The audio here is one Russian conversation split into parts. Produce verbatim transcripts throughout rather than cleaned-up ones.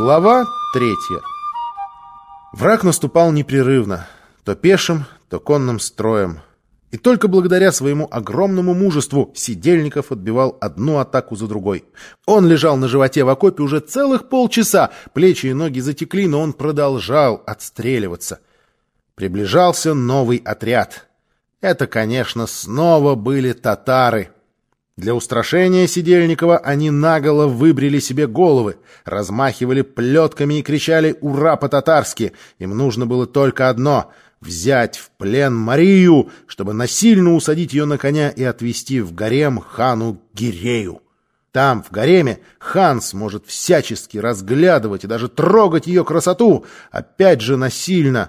Глава третья. Враг наступал непрерывно, то пешим, то конным строем. И только благодаря своему огромному мужеству Сидельников отбивал одну атаку за другой. Он лежал на животе в окопе уже целых полчаса, плечи и ноги затекли, но он продолжал отстреливаться. Приближался новый отряд. Это, конечно, снова были татары. Для устрашения Сидельникова они наголо выбрили себе головы, размахивали плетками и кричали «Ура по-татарски!». Им нужно было только одно — взять в плен Марию, чтобы насильно усадить ее на коня и отвезти в гарем хану Гирею. Там, в гареме, хан сможет всячески разглядывать и даже трогать ее красоту, опять же насильно.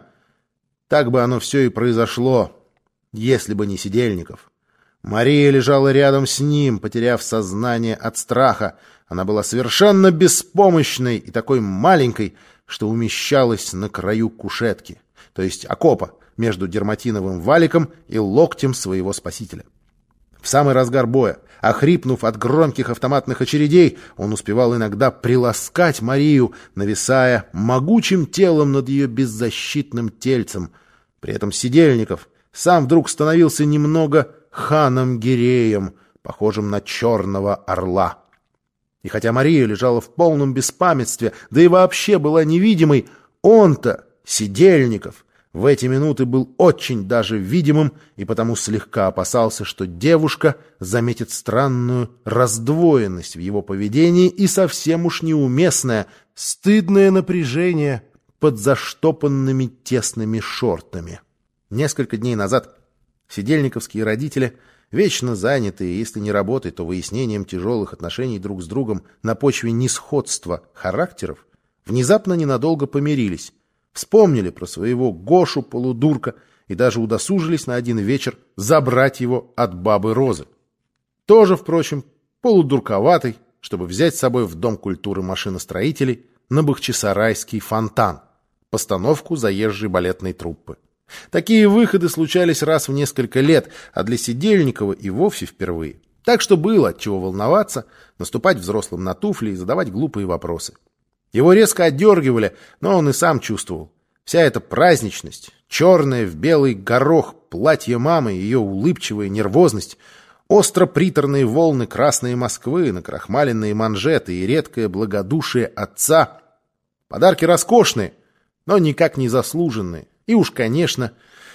Так бы оно все и произошло, если бы не Сидельников. Мария лежала рядом с ним, потеряв сознание от страха. Она была совершенно беспомощной и такой маленькой, что умещалась на краю кушетки, то есть окопа, между дерматиновым валиком и локтем своего спасителя. В самый разгар боя, охрипнув от громких автоматных очередей, он успевал иногда приласкать Марию, нависая могучим телом над ее беззащитным тельцем. При этом Сидельников сам вдруг становился немного ханом Гиреем, похожим на черного орла. И хотя Мария лежала в полном беспамятстве, да и вообще была невидимой, он-то, Сидельников, в эти минуты был очень даже видимым и потому слегка опасался, что девушка заметит странную раздвоенность в его поведении и совсем уж неуместное, стыдное напряжение под заштопанными тесными шортами. Несколько дней назад сидельниковские родители, вечно занятые, если не работой, то выяснением тяжелых отношений друг с другом на почве несходства характеров, внезапно ненадолго помирились, вспомнили про своего Гошу-полудурка и даже удосужились на один вечер забрать его от бабы Розы. Тоже, впрочем, полудурковатый, чтобы взять с собой в Дом культуры машиностроителей на Бахчисарайский фонтан, постановку заезжей балетной труппы. Такие выходы случались раз в несколько лет, а для Сидельникова и вовсе впервые. Так что было от чего волноваться, наступать взрослым на туфли и задавать глупые вопросы. Его резко отдергивали, но он и сам чувствовал. Вся эта праздничность, черная в белый горох платье мамы, ее улыбчивая нервозность, остро-приторные волны красной Москвы, накрахмаленные манжеты и редкое благодушие отца. Подарки роскошные, но никак не заслуженные. И уж, конечно,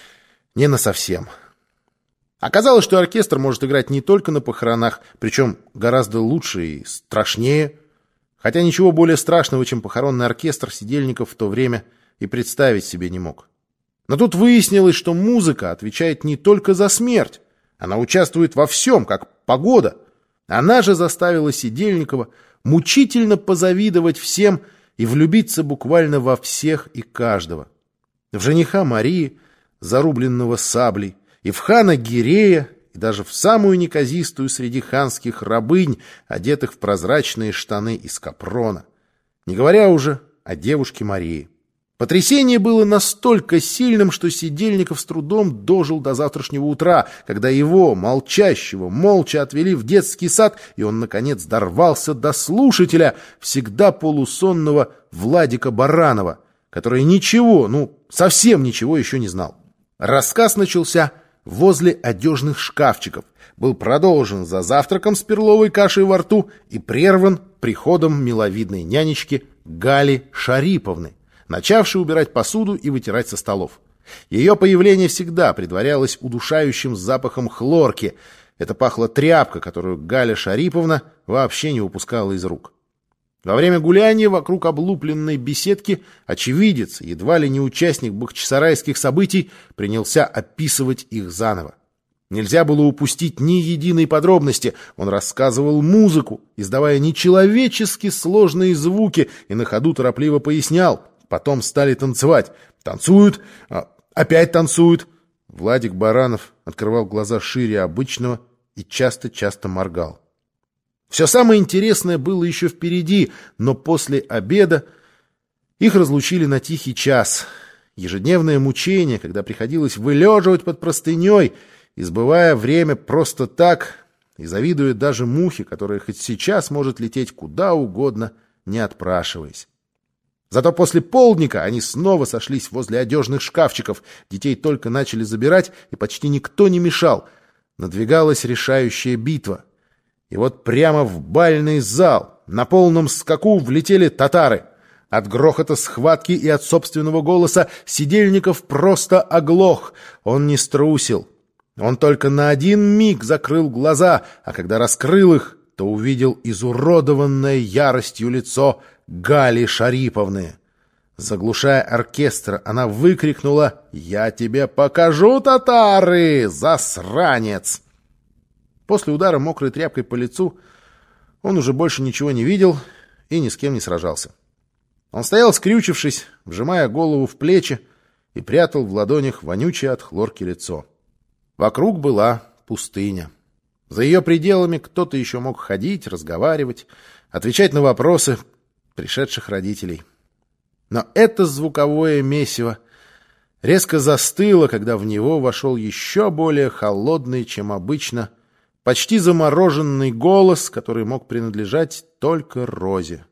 не насовсем. Оказалось, что оркестр может играть не только на похоронах, причем гораздо лучше и страшнее. Хотя ничего более страшного, чем похоронный оркестр, Сидельников в то время и представить себе не мог. Но тут выяснилось, что музыка отвечает не только за смерть. Она участвует во всем, как погода. Она же заставила Сидельникова мучительно позавидовать всем и влюбиться буквально во всех и каждого. В жениха Марии, зарубленного саблей, и в хана Гирея, и даже в самую неказистую среди ханских рабынь, одетых в прозрачные штаны из капрона. Не говоря уже о девушке Марии. Потрясение было настолько сильным, что Сидельников с трудом дожил до завтрашнего утра, когда его, молчащего, молча отвели в детский сад, и он, наконец, дорвался до слушателя, всегда полусонного Владика Баранова, который ничего, ну, совсем ничего еще не знал. Рассказ начался возле одежных шкафчиков, был продолжен за завтраком с перловой кашей во рту и прерван приходом миловидной нянечки Гали Шариповны, начавшей убирать посуду и вытирать со столов. Ее появление всегда предварялось удушающим запахом хлорки. Это пахла тряпка, которую Галя Шариповна вообще не упускала из рук. Во время гуляния вокруг облупленной беседки очевидец, едва ли не участник бахчисарайских событий, принялся описывать их заново. Нельзя было упустить ни единой подробности. Он рассказывал музыку, издавая нечеловечески сложные звуки, и на ходу торопливо пояснял. Потом стали танцевать. Танцуют, опять танцуют. Владик Баранов открывал глаза шире обычного и часто-часто моргал. Все самое интересное было еще впереди, но после обеда их разлучили на тихий час. Ежедневное мучение, когда приходилось вылеживать под простыней, избывая время просто так и завидуя даже мухе, которая хоть сейчас может лететь куда угодно, не отпрашиваясь. Зато после полдника они снова сошлись возле одежных шкафчиков. Детей только начали забирать, и почти никто не мешал. Надвигалась решающая битва. И вот прямо в бальный зал на полном скаку влетели татары. От грохота схватки и от собственного голоса Сидельников просто оглох. Он не струсил. Он только на один миг закрыл глаза, а когда раскрыл их, то увидел изуродованное яростью лицо Гали Шариповны. Заглушая оркестр, она выкрикнула: «Я тебе покажу, татары, засранец!» После удара мокрой тряпкой по лицу он уже больше ничего не видел и ни с кем не сражался. Он стоял скрючившись, вжимая голову в плечи, и прятал в ладонях вонючее от хлорки лицо. Вокруг была пустыня. За ее пределами кто-то еще мог ходить, разговаривать, отвечать на вопросы пришедших родителей. Но это звуковое месиво резко застыло, когда в него вошел еще более холодный, чем обычно, почти замороженный голос, который мог принадлежать только Розе.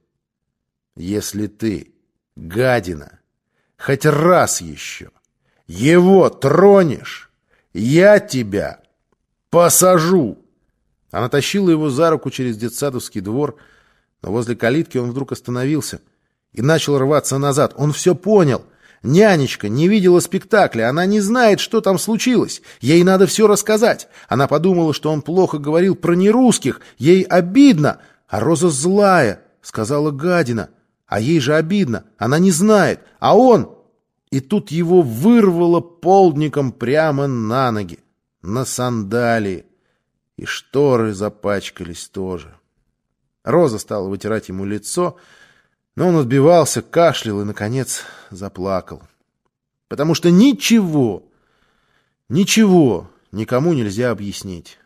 «Если ты, гадина, хоть раз еще его тронешь, я тебя посажу!» Она тащила его за руку через детсадовский двор, но возле калитки он вдруг остановился и начал рваться назад. Он все понял. Нянечка не видела спектакля, она не знает, что там случилось. Ей надо все рассказать. Она подумала, что он плохо говорил про нерусских. Ей обидно. А Роза злая, сказала гадина. А ей же обидно. Она не знает. А он... И тут его вырвало полдником прямо на ноги, на сандалии. И шторы запачкались тоже. Роза стала вытирать ему лицо, но он отбивался, кашлял и, наконец, заплакал. Потому что ничего, ничего никому нельзя объяснить.